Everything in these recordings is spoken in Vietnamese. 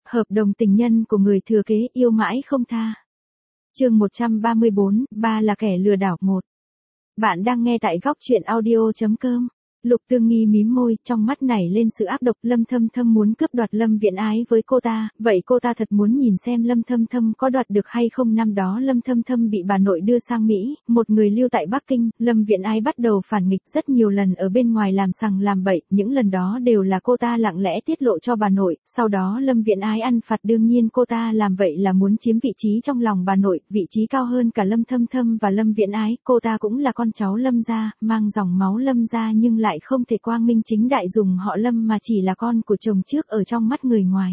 Hợp đồng tình nhân của người thừa kế yêu mãi không tha. Chương 134, ba là kẻ lừa đảo 1. Bạn đang nghe tại góc truyện audio.com. Lục Tương Nghi mím môi, trong mắt nảy lên sự ác độc. Lâm Thâm Thâm muốn cướp đoạt Lâm Viễn Ái với cô ta, vậy cô ta thật muốn nhìn xem Lâm Thâm Thâm có đoạt được hay không. Năm đó Lâm Thâm Thâm bị bà nội đưa sang Mỹ, một người lưu tại Bắc Kinh, Lâm Viễn Ái bắt đầu phản nghịch rất nhiều lần ở bên ngoài làm sằng làm bậy, những lần đó đều là cô ta lặng lẽ tiết lộ cho bà nội, sau đó Lâm Viễn Ái ăn phạt. Đương nhiên cô ta làm vậy là muốn chiếm vị trí trong lòng bà nội, vị trí cao hơn cả Lâm Thâm Thâm và Lâm Viễn Ái. Cô ta cũng là con cháu Lâm gia, mang dòng máu Lâm gia nhưng lại không thể quang minh chính đại dùng họ Lâm mà chỉ là con của chồng trước ở trong mắt người ngoài.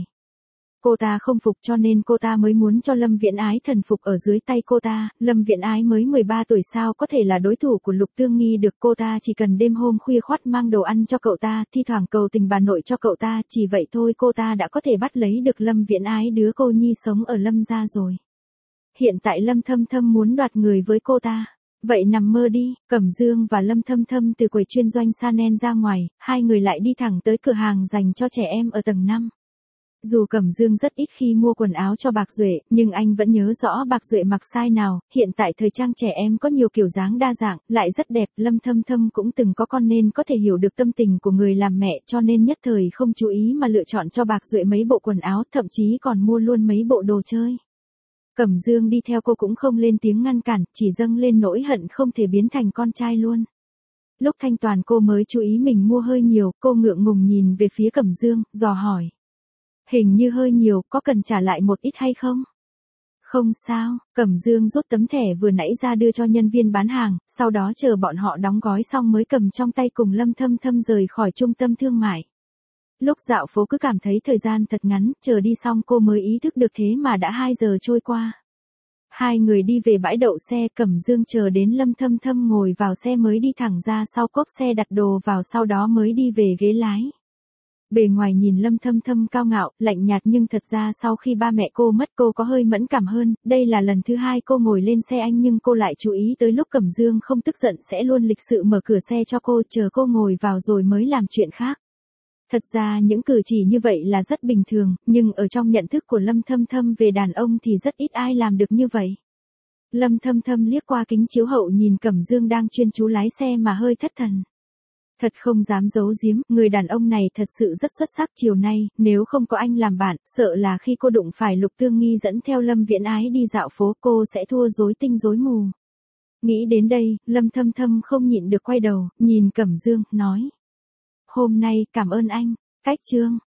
Cô ta không phục cho nên cô ta mới muốn cho Lâm Viễn Ái thần phục ở dưới tay cô ta. Lâm Viễn Ái mới 13 tuổi sao có thể là đối thủ của Lục Tương Nghi được. Cô ta chỉ cần đêm hôm khuya khoắt mang đồ ăn cho cậu ta, thi thoảng cầu tình bà nội cho cậu ta, chỉ vậy thôi cô ta đã có thể bắt lấy được Lâm Viễn Ái, đứa cô nhi sống ở Lâm gia rồi. Hiện tại Lâm Thâm Thâm muốn đoạt người với cô ta. Vậy nằm mơ đi. Cẩm Dương và Lâm Thâm Thâm từ quầy chuyên doanh Chanel ra ngoài, hai người lại đi thẳng tới cửa hàng dành cho trẻ em ở tầng 5. Dù Cẩm Dương rất ít khi mua quần áo cho Bạc Duệ, nhưng anh vẫn nhớ rõ Bạc Duệ mặc size nào. Hiện tại thời trang trẻ em có nhiều kiểu dáng đa dạng, lại rất đẹp. Lâm Thâm Thâm cũng từng có con nên có thể hiểu được tâm tình của người làm mẹ, cho nên nhất thời không chú ý mà lựa chọn cho Bạc Duệ mấy bộ quần áo, thậm chí còn mua luôn mấy bộ đồ chơi. Cẩm Dương đi theo cô cũng không lên tiếng ngăn cản, chỉ dâng lên nỗi hận không thể biến thành con trai luôn. Lúc thanh toán cô mới chú ý mình mua hơi nhiều, cô ngượng ngùng nhìn về phía Cẩm Dương, dò hỏi. Hình như hơi nhiều, có cần trả lại một ít hay không? Không sao. Cẩm Dương rút tấm thẻ vừa nãy ra đưa cho nhân viên bán hàng, sau đó chờ bọn họ đóng gói xong mới cầm trong tay cùng Lâm Thâm Thâm rời khỏi trung tâm thương mại. Lúc dạo phố cứ cảm thấy thời gian thật ngắn, chờ đi xong cô mới ý thức được thế mà đã 2 giờ trôi qua. Hai người đi về bãi đậu xe, Cẩm Dương chờ đến Lâm Thâm Thâm ngồi vào xe mới đi thẳng ra sau cốp xe đặt đồ vào, sau đó mới đi về ghế lái. Bề ngoài nhìn Lâm Thâm Thâm cao ngạo, lạnh nhạt nhưng thật ra sau khi ba mẹ cô mất cô có hơi mẫn cảm hơn. Đây là lần thứ 2 cô ngồi lên xe anh nhưng cô lại chú ý tới lúc Cẩm Dương không tức giận sẽ luôn lịch sự mở cửa xe cho cô, chờ cô ngồi vào rồi mới làm chuyện khác. Thật ra những cử chỉ như vậy là rất bình thường, nhưng ở trong nhận thức của Lâm Thâm Thâm về đàn ông thì rất ít ai làm được như vậy. Lâm Thâm Thâm liếc qua kính chiếu hậu nhìn Cẩm Dương đang chuyên chú lái xe mà hơi thất thần. Thật không dám giấu giếm, người đàn ông này thật sự rất xuất sắc. Chiều nay, nếu không có anh làm bạn, sợ là khi cô đụng phải Lục Tương Nghi dẫn theo Lâm Viễn Ái đi dạo phố cô sẽ thua rối tinh rối mù. Nghĩ đến đây, Lâm Thâm Thâm không nhịn được quay đầu, nhìn Cẩm Dương, nói. Hôm nay, cảm ơn anh. Cách chương.